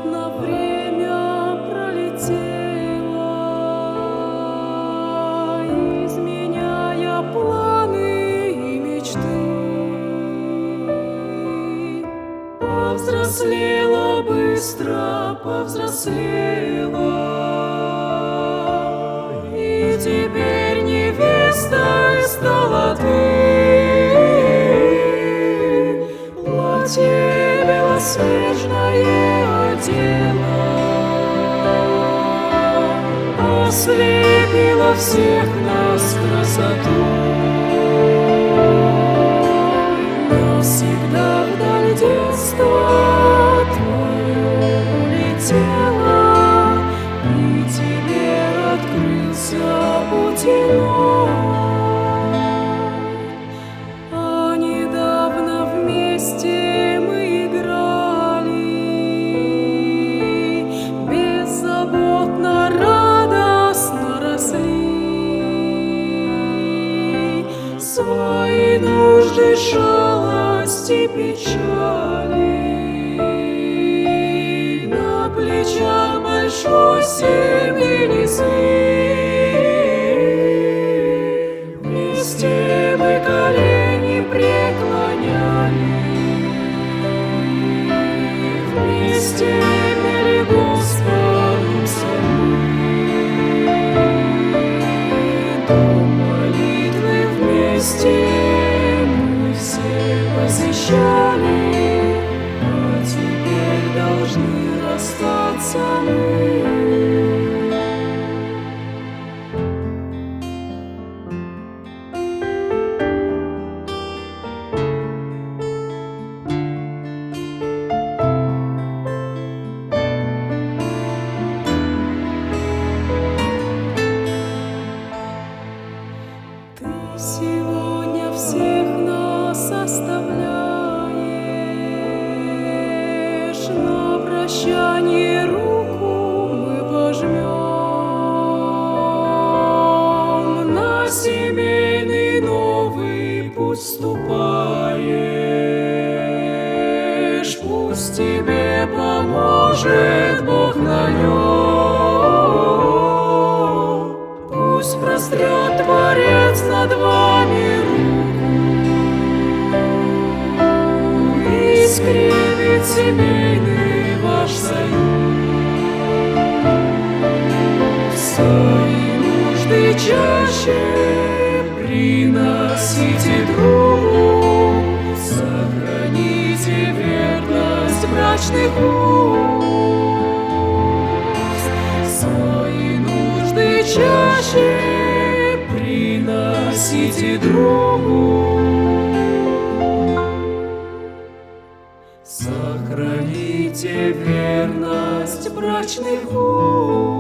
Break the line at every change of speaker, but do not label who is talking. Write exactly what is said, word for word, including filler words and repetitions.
Беззаботно время пролетело, изменяя планы и мечты. Повзрослела быстро, повзрослела, и теперь невестой стала ты. Платье белоснежное одела, ослепила всех нас красотой. Навсегда вдаль детства твое улетело, и тебе открылся путь иной. А недавно вместе мы играли, беззаботно, радостно росли. Свои нужды, шалости, печали на плечах большой семьи несли. Вместе мы колени преклоняли, вместе пели Господу псалмы. До молитвы вместе мы все посещали, а теперь должны расстаться мы. Ты сегодня всех нас оставляешь, на прощание руку мы пожмем, на семейный новый путь ступаешь. Пусть тебе поможет Бог на нем, пусть прострет Творец над вами руку и скрепит семейный ваш союз. Свои нужды чаще приносите другу, сохраните верность брачных уз. Свои нужды чаще приносите другу, сохраните верность брачных уз.